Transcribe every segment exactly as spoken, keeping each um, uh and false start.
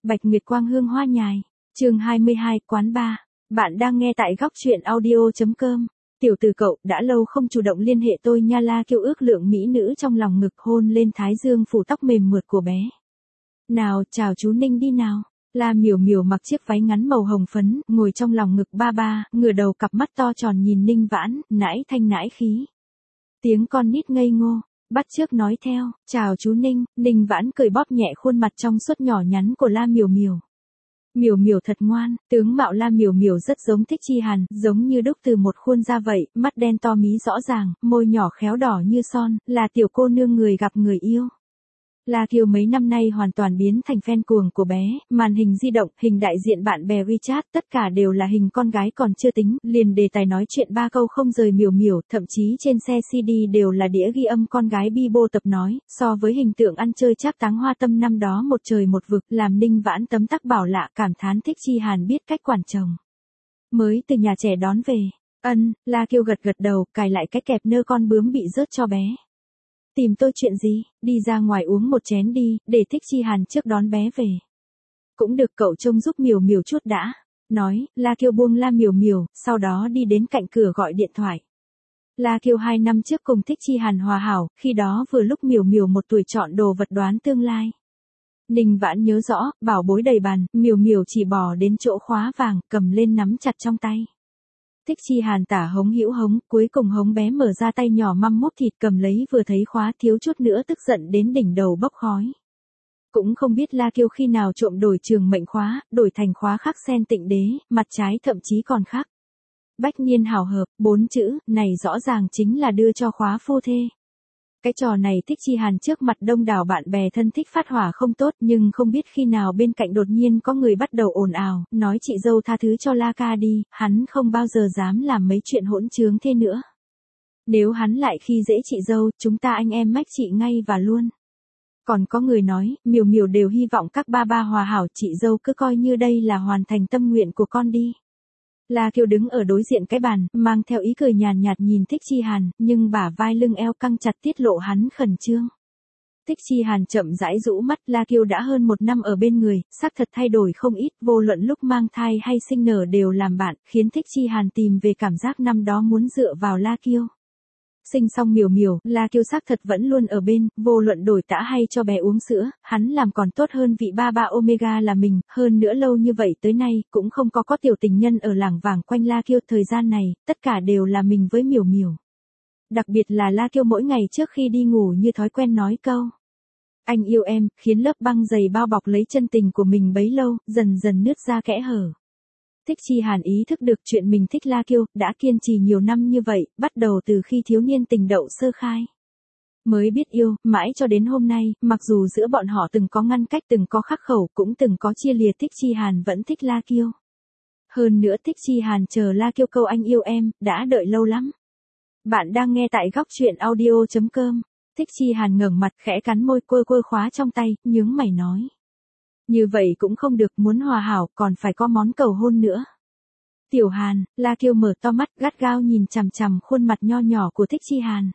Bạch Nguyệt Quang hương hoa nhài. Chương hai mươi hai, quán bar. Bạn đang nghe tại góc truyện audio chấm com. Tiểu tử cậu, đã lâu không chủ động liên hệ tôi nha. La Kiều ước lượng mỹ nữ trong lòng ngực, hôn lên thái dương phủ tóc mềm mượt của bé. Nào, chào chú Ninh đi nào. La Miểu Miểu mặc chiếc váy ngắn màu hồng phấn, ngồi trong lòng ngực ba ba, ngửa đầu cặp mắt to tròn nhìn Ninh Vãn, nãi thanh nãi khí. Tiếng con nít ngây ngô, bắt chước nói theo, chào chú Ninh. Ninh Vãn cười bóp nhẹ khuôn mặt trong suốt nhỏ nhắn của La Miểu Miểu. Miểu Miểu thật ngoan, tướng mạo La Miểu Miểu rất giống Thích Chi Hàn, giống như đúc từ một khuôn da vậy, mắt đen to mí rõ ràng, môi nhỏ khéo đỏ như son, là tiểu cô nương người gặp người yêu. La Kiều mấy năm nay hoàn toàn biến thành fan cuồng của bé, màn hình di động, hình đại diện bạn bè WeChat, tất cả đều là hình con gái còn chưa tính, liền đề tài nói chuyện ba câu không rời Miểu Miểu, thậm chí trên xe xê đê đều là đĩa ghi âm con gái Bibo tập nói, so với hình tượng ăn chơi trác táng hoa tâm năm đó một trời một vực, làm Ninh Vãn tấm tắc bảo lạ, cảm thán Thích Chi Hàn biết cách quản chồng. Mới từ nhà trẻ đón về, ân, La Kiều gật gật đầu, cài lại cái kẹp nơ con bướm bị rớt cho bé. Tìm tôi chuyện gì, đi ra ngoài uống một chén đi, để Thích Chi Hàn trước đón bé về. Cũng được, cậu trông giúp Miểu Miểu chút đã. Nói, La Kiều buông La Miểu Miểu, sau đó đi đến cạnh cửa gọi điện thoại. La Kiều hai năm trước cùng Thích Chi Hàn hòa hảo, khi đó vừa lúc Miểu Miểu một tuổi chọn đồ vật đoán tương lai. Ninh Vãn nhớ rõ, bảo bối đầy bàn, Miểu Miểu chỉ bỏ đến chỗ khóa vàng, cầm lên nắm chặt trong tay. Thích Chi Hàn tả hống hữu hống, cuối cùng hống bé mở ra tay nhỏ măm mút thịt cầm lấy, vừa thấy khóa thiếu chút nữa tức giận đến đỉnh đầu bốc khói. Cũng không biết La Kiều khi nào trộm đổi trường mệnh khóa, đổi thành khóa khắc sen tịnh đế, mặt trái thậm chí còn khắc bách niên hảo hợp, bốn chữ, này rõ ràng chính là đưa cho khóa phu thê. Cái trò này Thích Chi Hàn trước mặt đông đảo bạn bè thân thích phát hỏa không tốt, nhưng không biết khi nào bên cạnh đột nhiên có người bắt đầu ồn ào, nói chị dâu tha thứ cho La ca đi, hắn không bao giờ dám làm mấy chuyện hỗn trướng thế nữa. Nếu hắn lại khi dễ chị dâu, chúng ta anh em mách chị ngay và luôn. Còn có người nói, Miểu Miểu đều hy vọng các ba ba hòa hảo, chị dâu cứ coi như đây là hoàn thành tâm nguyện của con đi. La Kiều đứng ở đối diện cái bàn, mang theo ý cười nhàn nhạt nhìn Thích Chi Hàn, nhưng bả vai lưng eo căng chặt tiết lộ hắn khẩn trương. Thích Chi Hàn chậm rãi rũ mắt, La Kiều đã hơn một năm ở bên người, xác thật thay đổi không ít, vô luận lúc mang thai hay sinh nở đều làm bạn, khiến Thích Chi Hàn tìm về cảm giác năm đó muốn dựa vào La Kiều. Sinh xong Miểu Miểu, La Kiều xác thật vẫn luôn ở bên, vô luận đổi tã hay cho bé uống sữa, hắn làm còn tốt hơn vị ba ba Omega là mình, hơn nữa lâu như vậy tới nay, cũng không có có tiểu tình nhân ở làng vàng quanh La Kiều, thời gian này, tất cả đều là mình với Miểu Miểu. Đặc biệt là La Kiều mỗi ngày trước khi đi ngủ như thói quen nói câu anh yêu em, khiến lớp băng dày bao bọc lấy chân tình của mình bấy lâu, dần dần nứt ra kẽ hở. Thích Chi Hàn ý thức được chuyện mình thích La Kiều, đã kiên trì nhiều năm như vậy, bắt đầu từ khi thiếu niên tình đậu sơ khai. Mới biết yêu, mãi cho đến hôm nay, mặc dù giữa bọn họ từng có ngăn cách, từng có khắc khẩu, cũng từng có chia lìa, Thích Chi Hàn vẫn thích La Kiều. Hơn nữa Thích Chi Hàn chờ La Kiều câu anh yêu em, đã đợi lâu lắm. Bạn đang nghe tại góc truyện audio chấm com. Thích Chi Hàn ngẩng mặt khẽ cắn môi, quơ quơ khóa trong tay, nhướng mày nói. Như vậy cũng không được, muốn hòa hảo, còn phải có món cầu hôn nữa. Tiểu Hàn, La Kiều mở to mắt, gắt gao nhìn chằm chằm khuôn mặt nho nhỏ của Thích Chi Hàn.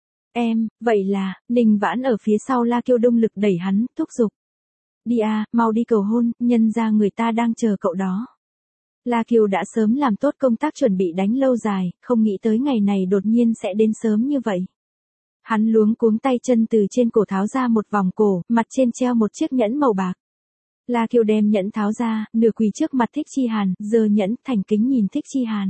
Em, vậy là, Ninh Vãn ở phía sau La Kiều đông lực đẩy hắn, thúc giục. Đi à, mau đi cầu hôn, nhân ra người ta đang chờ cậu đó. La Kiều đã sớm làm tốt công tác chuẩn bị đánh lâu dài, không nghĩ tới ngày này đột nhiên sẽ đến sớm như vậy. Hắn luống cuống tay chân từ trên cổ tháo ra một vòng cổ, mặt trên treo một chiếc nhẫn màu bạc. La Kiều đem nhẫn tháo ra, nửa quỳ trước mặt Thích Chi Hàn, giơ nhẫn, thành kính nhìn Thích Chi Hàn.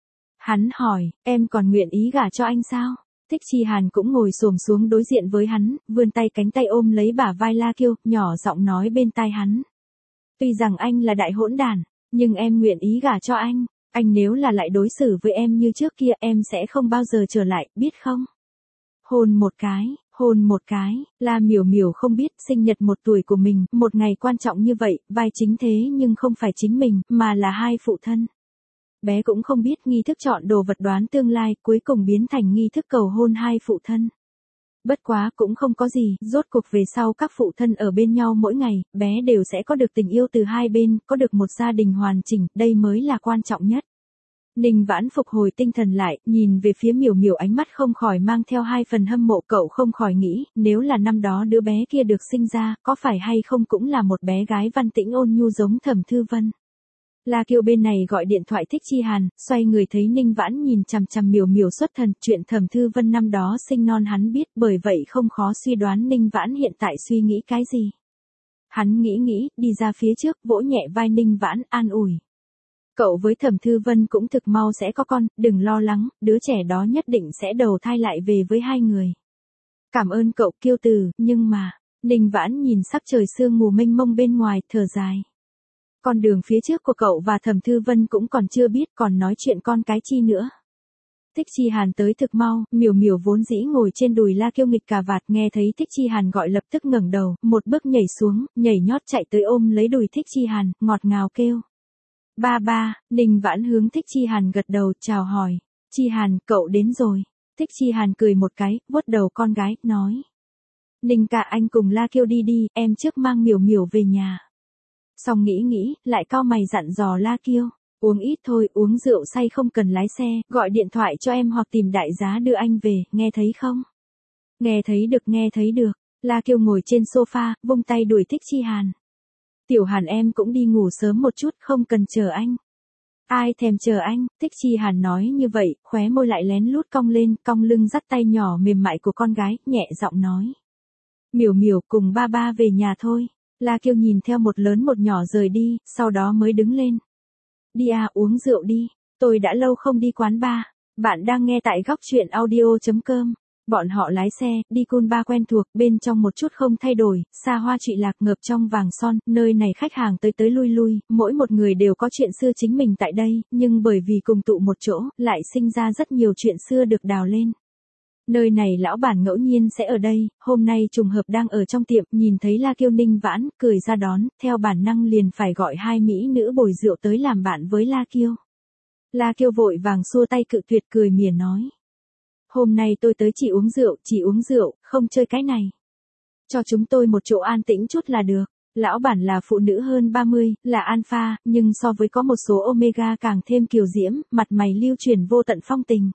Hắn hỏi, em còn nguyện ý gả cho anh sao? Thích Chi Hàn cũng ngồi xổm xuống đối diện với hắn, vươn tay cánh tay ôm lấy bả vai La Kiều, nhỏ giọng nói bên tai hắn. Tuy rằng anh là đại hỗn đản, nhưng em nguyện ý gả cho anh. Anh nếu là lại đối xử với em như trước kia, em sẽ không bao giờ trở lại, biết không? Hôn một cái. Hôn một cái, La Miểu Miểu không biết sinh nhật một tuổi của mình, một ngày quan trọng như vậy, vai chính thế nhưng không phải chính mình, mà là hai phụ thân. Bé cũng không biết nghi thức chọn đồ vật đoán tương lai, cuối cùng biến thành nghi thức cầu hôn hai phụ thân. Bất quá cũng không có gì, rốt cuộc về sau các phụ thân ở bên nhau mỗi ngày, bé đều sẽ có được tình yêu từ hai bên, có được một gia đình hoàn chỉnh, đây mới là quan trọng nhất. Ninh Vãn phục hồi tinh thần lại, nhìn về phía Miểu Miểu ánh mắt không khỏi mang theo hai phần hâm mộ, cậu không khỏi nghĩ, nếu là năm đó đứa bé kia được sinh ra, có phải hay không cũng là một bé gái văn tĩnh ôn nhu giống Thẩm Thư Vân. La Kiều bên này gọi điện thoại Thích Chi Hàn, xoay người thấy Ninh Vãn nhìn chằm chằm Miểu Miểu xuất thần, chuyện Thẩm Thư Vân năm đó sinh non hắn biết, bởi vậy không khó suy đoán Ninh Vãn hiện tại suy nghĩ cái gì. Hắn nghĩ nghĩ, đi ra phía trước, vỗ nhẹ vai Ninh Vãn, an ủi. Cậu với Thẩm Thư Vân cũng thực mau sẽ có con, đừng lo lắng, đứa trẻ đó nhất định sẽ đầu thai lại về với hai người. Cảm ơn cậu Kiêu Từ, nhưng mà, Ninh Vãn nhìn sắc trời sương mù mênh mông bên ngoài, thở dài. Con đường phía trước của cậu và Thẩm Thư Vân cũng còn chưa biết, còn nói chuyện con cái chi nữa. Thích Chi Hàn tới thực mau, Miểu Miểu vốn dĩ ngồi trên đùi La Kiêu nghịch cà vạt, nghe thấy Thích Chi Hàn gọi lập tức ngẩng đầu, một bước nhảy xuống, nhảy nhót chạy tới ôm lấy đùi Thích Chi Hàn, ngọt ngào kêu. Ba ba, Ninh Vãn hướng Thích Chi Hàn gật đầu, chào hỏi. Chi Hàn, cậu đến rồi. Thích Chi Hàn cười một cái, vuốt đầu con gái, nói. Ninh ca, anh cùng La Kiêu đi đi, em trước mang Miểu Miểu về nhà. Xong nghĩ nghĩ, lại cau mày dặn dò La Kiêu. Uống ít thôi, uống rượu say không cần lái xe, gọi điện thoại cho em hoặc tìm đại giá đưa anh về, nghe thấy không? Nghe thấy được, nghe thấy được. La Kiêu ngồi trên sofa, vung tay đuổi Thích Chi Hàn. Tiểu Hàn em cũng đi ngủ sớm một chút, không cần chờ anh. Ai thèm chờ anh, Thích Chi Hàn nói như vậy, khóe môi lại lén lút cong lên, cong lưng dắt tay nhỏ mềm mại của con gái, nhẹ giọng nói. Miểu Miểu cùng ba ba về nhà thôi. La Kiêu nhìn theo một lớn một nhỏ rời đi, sau đó mới đứng lên. Đi à, uống rượu đi, tôi đã lâu không đi quán bar. Bạn đang nghe tại góc truyện audio chấm com. Bọn họ lái xe, đi Cool Bar quen thuộc, bên trong một chút không thay đổi, xa hoa trụy lạc ngập trong vàng son, nơi này khách hàng tới tới lui lui, mỗi một người đều có chuyện xưa chính mình tại đây, nhưng bởi vì cùng tụ một chỗ, lại sinh ra rất nhiều chuyện xưa được đào lên. Nơi này lão bản ngẫu nhiên sẽ ở đây, hôm nay trùng hợp đang ở trong tiệm, nhìn thấy La Kiêu Ninh Vãn, cười ra đón, theo bản năng liền phải gọi hai mỹ nữ bồi rượu tới làm bạn với La Kiêu. La Kiêu vội vàng xua tay cự tuyệt, cười mỉa nói. Hôm nay tôi tới chỉ uống rượu, chỉ uống rượu, không chơi cái này. Cho chúng tôi một chỗ an tĩnh chút là được. Lão bản là phụ nữ hơn ba mươi, là alpha, nhưng so với có một số omega càng thêm kiều diễm, mặt mày lưu chuyển vô tận phong tình.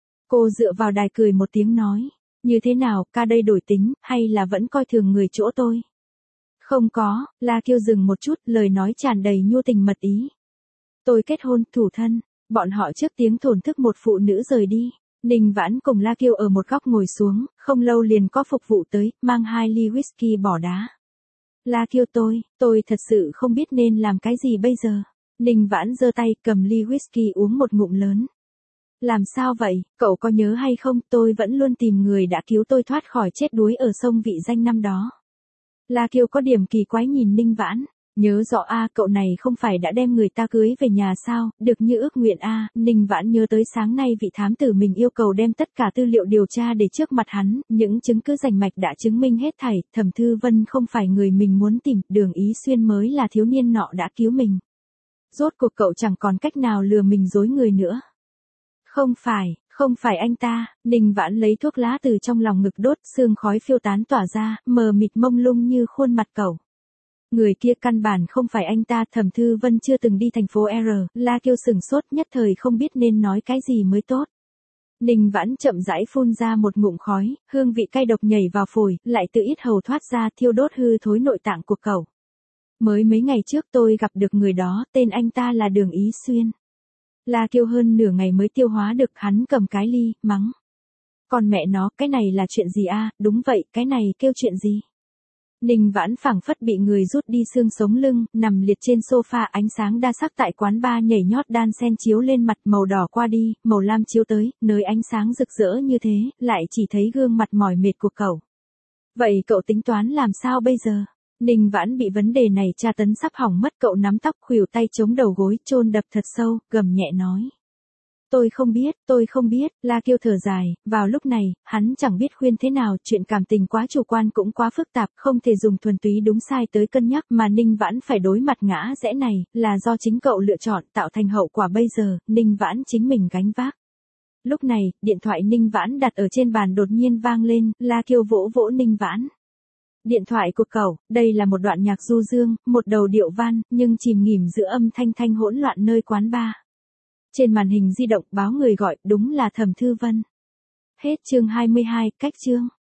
Cô dựa vào đài cười một tiếng nói. Như thế nào, ca đây đổi tính, hay là vẫn coi thường người chỗ tôi? Không có, La Kiêu dừng một chút, lời nói tràn đầy nhu tình mật ý. Tôi kết hôn, thủ thân. Bọn họ trước tiếng thổn thức một phụ nữ rời đi. Ninh Vãn cùng La Kiêu ở một góc ngồi xuống, không lâu liền có phục vụ tới, mang hai ly whisky bỏ đá. La Kiêu tôi, tôi thật sự không biết nên làm cái gì bây giờ. Ninh Vãn giơ tay cầm ly whisky uống một ngụm lớn. Làm sao vậy, cậu có nhớ hay không, tôi vẫn luôn tìm người đã cứu tôi thoát khỏi chết đuối ở sông Vị Danh năm đó. La Kiêu có điểm kỳ quái nhìn Ninh Vãn. Nhớ rõ a à, cậu này không phải đã đem người ta cưới về nhà sao, được như ước nguyện a à. Ninh Vãn nhớ tới sáng nay vị thám tử mình yêu cầu đem tất cả tư liệu điều tra để trước mặt hắn, những chứng cứ rành mạch đã chứng minh hết thảy, Thẩm Thư Vân không phải người mình muốn tìm, Đường Ý Xuyên mới là thiếu niên nọ đã cứu mình. Rốt cuộc cậu chẳng còn cách nào lừa mình dối người nữa. Không phải, không phải anh ta, Ninh Vãn lấy thuốc lá từ trong lòng ngực đốt, sương khói phiêu tán tỏa ra, mờ mịt mông lung như khuôn mặt cậu. Người kia căn bản không phải anh ta, Thẩm Thư Vân chưa từng đi thành phố R, La Kiêu sừng sốt nhất thời không biết nên nói cái gì mới tốt. Ninh Vãn chậm rãi phun ra một ngụm khói, hương vị cay độc nhảy vào phổi, lại tự ít hầu thoát ra thiêu đốt hư thối nội tạng của cậu. Mới mấy ngày trước tôi gặp được người đó, tên anh ta là Đường Ý Xuyên. La Kiêu hơn nửa ngày mới tiêu hóa được, hắn cầm cái ly, mắng. Còn mẹ nó, cái này là chuyện gì a? Đúng vậy, cái này kêu chuyện gì? Ninh Vãn phảng phất bị người rút đi xương sống lưng, nằm liệt trên sofa, ánh sáng đa sắc tại quán bar nhảy nhót đan xen chiếu lên mặt, màu đỏ qua đi, màu lam chiếu tới, nơi ánh sáng rực rỡ như thế, lại chỉ thấy gương mặt mỏi mệt của cậu. Vậy cậu tính toán làm sao bây giờ? Ninh Vãn bị vấn đề này tra tấn sắp hỏng mất, cậu nắm tóc khuỷu tay chống đầu gối, chôn đập thật sâu, gầm nhẹ nói. Tôi không biết, tôi không biết, La Kiêu thở dài, vào lúc này, hắn chẳng biết khuyên thế nào, chuyện cảm tình quá chủ quan cũng quá phức tạp, không thể dùng thuần túy đúng sai tới cân nhắc, mà Ninh Vãn phải đối mặt ngã rẽ này, là do chính cậu lựa chọn, tạo thành hậu quả bây giờ, Ninh Vãn chính mình gánh vác. Lúc này, điện thoại Ninh Vãn đặt ở trên bàn đột nhiên vang lên, La Kiêu vỗ vỗ Ninh Vãn. Điện thoại của cậu, đây là một đoạn nhạc du dương, một đầu điệu văn, nhưng chìm nghỉm giữa âm thanh thanh hỗn loạn nơi quán bar. Trên màn hình di động báo người gọi đúng là Thẩm Thư Vân. Hết chương hai mươi hai, cách chương.